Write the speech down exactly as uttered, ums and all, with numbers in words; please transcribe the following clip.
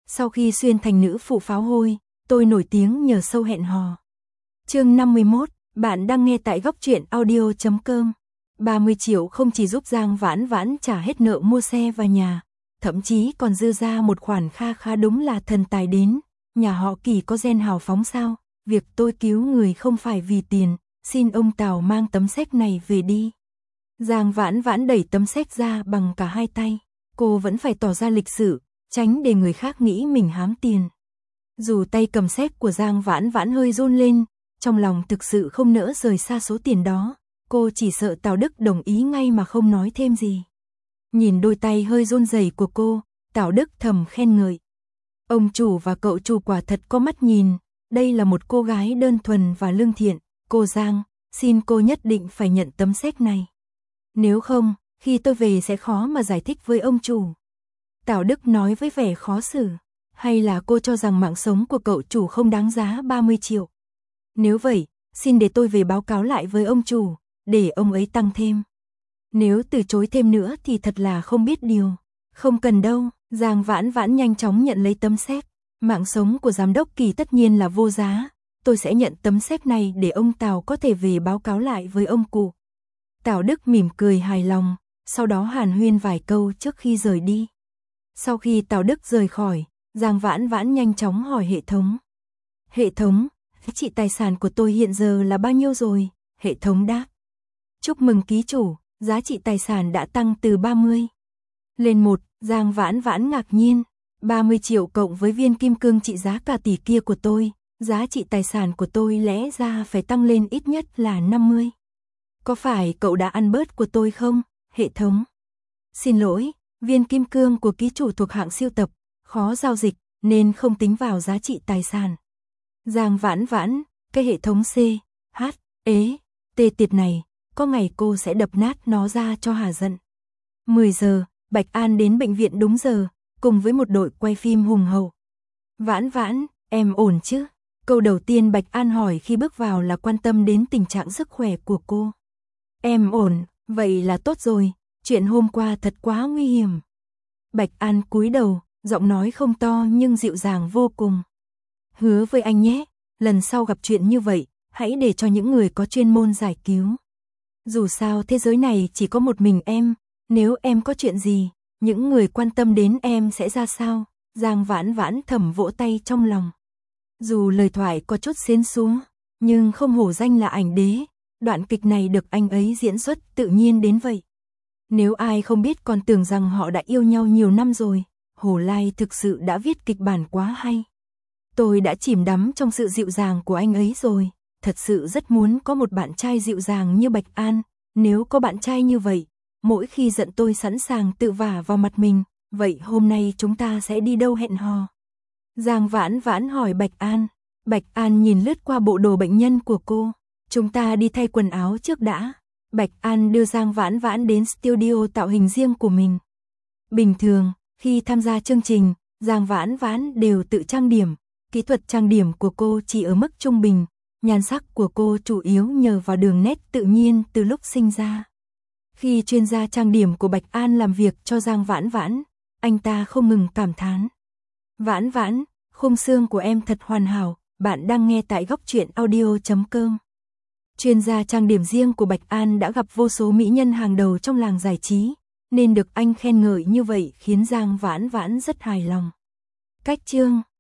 Sau khi xuyên thành nữ phụ pháo hôi, tôi nổi tiếng nhờ show hẹn hò. Chương năm mươi mốt, bạn đang nghe tại góc truyện audio chấm com. ba mươi triệu không chỉ giúp Giang Vãn Vãn trả hết nợ mua xe và nhà, thậm chí còn dư ra một khoản kha khá, đúng là thần tài đến. Nhà họ Kỳ có gen hào phóng sao? Việc tôi cứu người không phải vì tiền, xin ông Tào mang tấm séc này về đi. Giang Vãn Vãn đẩy tấm séc ra bằng cả hai tay, cô vẫn phải tỏ ra lịch sự, tránh để người khác nghĩ mình hám tiền. Dù tay cầm séc của Giang Vãn Vãn hơi run lên, trong lòng thực sự không nỡ rời xa số tiền đó, cô chỉ sợ Tào Đức đồng ý ngay mà không nói thêm gì. Nhìn đôi tay hơi run rẩy của cô, Tào Đức thầm khen ngợi. Ông chủ và cậu chủ quả thật có mắt nhìn, đây là một cô gái đơn thuần và lương thiện. Cô Giang, xin cô nhất định phải nhận tấm séc này. Nếu không, khi tôi về sẽ khó mà giải thích với ông chủ. Tào Đức nói với vẻ khó xử. Hay là cô cho rằng mạng sống của cậu chủ không đáng giá ba mươi triệu? Nếu vậy, xin để tôi về báo cáo lại với ông chủ, để ông ấy tăng thêm. Nếu từ chối thêm nữa thì thật là không biết điều. Không cần đâu, Giang Vãn Vãn nhanh chóng nhận lấy tấm séc. Mạng sống của giám đốc Kỳ tất nhiên là vô giá. Tôi sẽ nhận tấm séc này để ông Tào có thể về báo cáo lại với ông cụ. Tào Đức mỉm cười hài lòng, sau đó hàn huyên vài câu trước khi rời đi. Sau khi Tào Đức rời khỏi, Giang Vãn Vãn nhanh chóng hỏi hệ thống. Hệ thống, giá trị tài sản của tôi hiện giờ là bao nhiêu rồi? Hệ thống đáp. Chúc mừng ký chủ, giá trị tài sản đã tăng từ ba mươi lên một. Giang Vãn Vãn ngạc nhiên. ba mươi triệu cộng với viên kim cương trị giá cả tỷ kia của tôi, giá trị tài sản của tôi lẽ ra phải tăng lên ít nhất là năm mươi. Có phải cậu đã ăn bớt của tôi không, hệ thống? Xin lỗi, viên kim cương của ký chủ thuộc hạng siêu tập, khó giao dịch, nên không tính vào giá trị tài sản. Giang Vãn Vãn, cái hệ thống C, H, ế, T tiệt này, có ngày cô sẽ đập nát nó ra cho hả giận. mười giờ, Bạch An đến bệnh viện đúng giờ, cùng với một đội quay phim hùng hậu. Vãn Vãn, em ổn chứ? Câu đầu tiên Bạch An hỏi khi bước vào là quan tâm đến tình trạng sức khỏe của cô. Em ổn, vậy là tốt rồi, chuyện hôm qua thật quá nguy hiểm. Bạch An cúi đầu, giọng nói không to nhưng dịu dàng vô cùng. Hứa với anh nhé, lần sau gặp chuyện như vậy, hãy để cho những người có chuyên môn giải cứu. Dù sao thế giới này chỉ có một mình em, nếu em có chuyện gì, những người quan tâm đến em sẽ ra sao? Giang Vãn Vãn thầm vỗ tay trong lòng. Dù lời thoại có chút xến xúa, nhưng không hổ danh là ảnh đế, đoạn kịch này được anh ấy diễn xuất tự nhiên đến vậy. Nếu ai không biết còn tưởng rằng họ đã yêu nhau nhiều năm rồi, Hồ Lai thực sự đã viết kịch bản quá hay. Tôi đã chìm đắm trong sự dịu dàng của anh ấy rồi, thật sự rất muốn có một bạn trai dịu dàng như Bạch An, nếu có bạn trai như vậy, mỗi khi giận tôi sẵn sàng tự vả vào mặt mình, vậy hôm nay chúng ta sẽ đi đâu hẹn hò? Giang Vãn Vãn hỏi Bạch An. Bạch An nhìn lướt qua bộ đồ bệnh nhân của cô. Chúng ta đi thay quần áo trước đã. Bạch An đưa Giang Vãn Vãn đến studio tạo hình riêng của mình. Bình thường, khi tham gia chương trình, Giang Vãn Vãn đều tự trang điểm. Kỹ thuật trang điểm của cô chỉ ở mức trung bình, nhan sắc của cô chủ yếu nhờ vào đường nét tự nhiên từ lúc sinh ra. Khi chuyên gia trang điểm của Bạch An làm việc cho Giang Vãn Vãn, anh ta không ngừng cảm thán. Vãn Vãn, khung xương của em thật hoàn hảo, bạn đang nghe tại góc truyện audio chấm com. Chuyên gia trang điểm riêng của Bạch An đã gặp vô số mỹ nhân hàng đầu trong làng giải trí, nên được anh khen ngợi như vậy khiến Giang Vãn Vãn rất hài lòng. Cách chương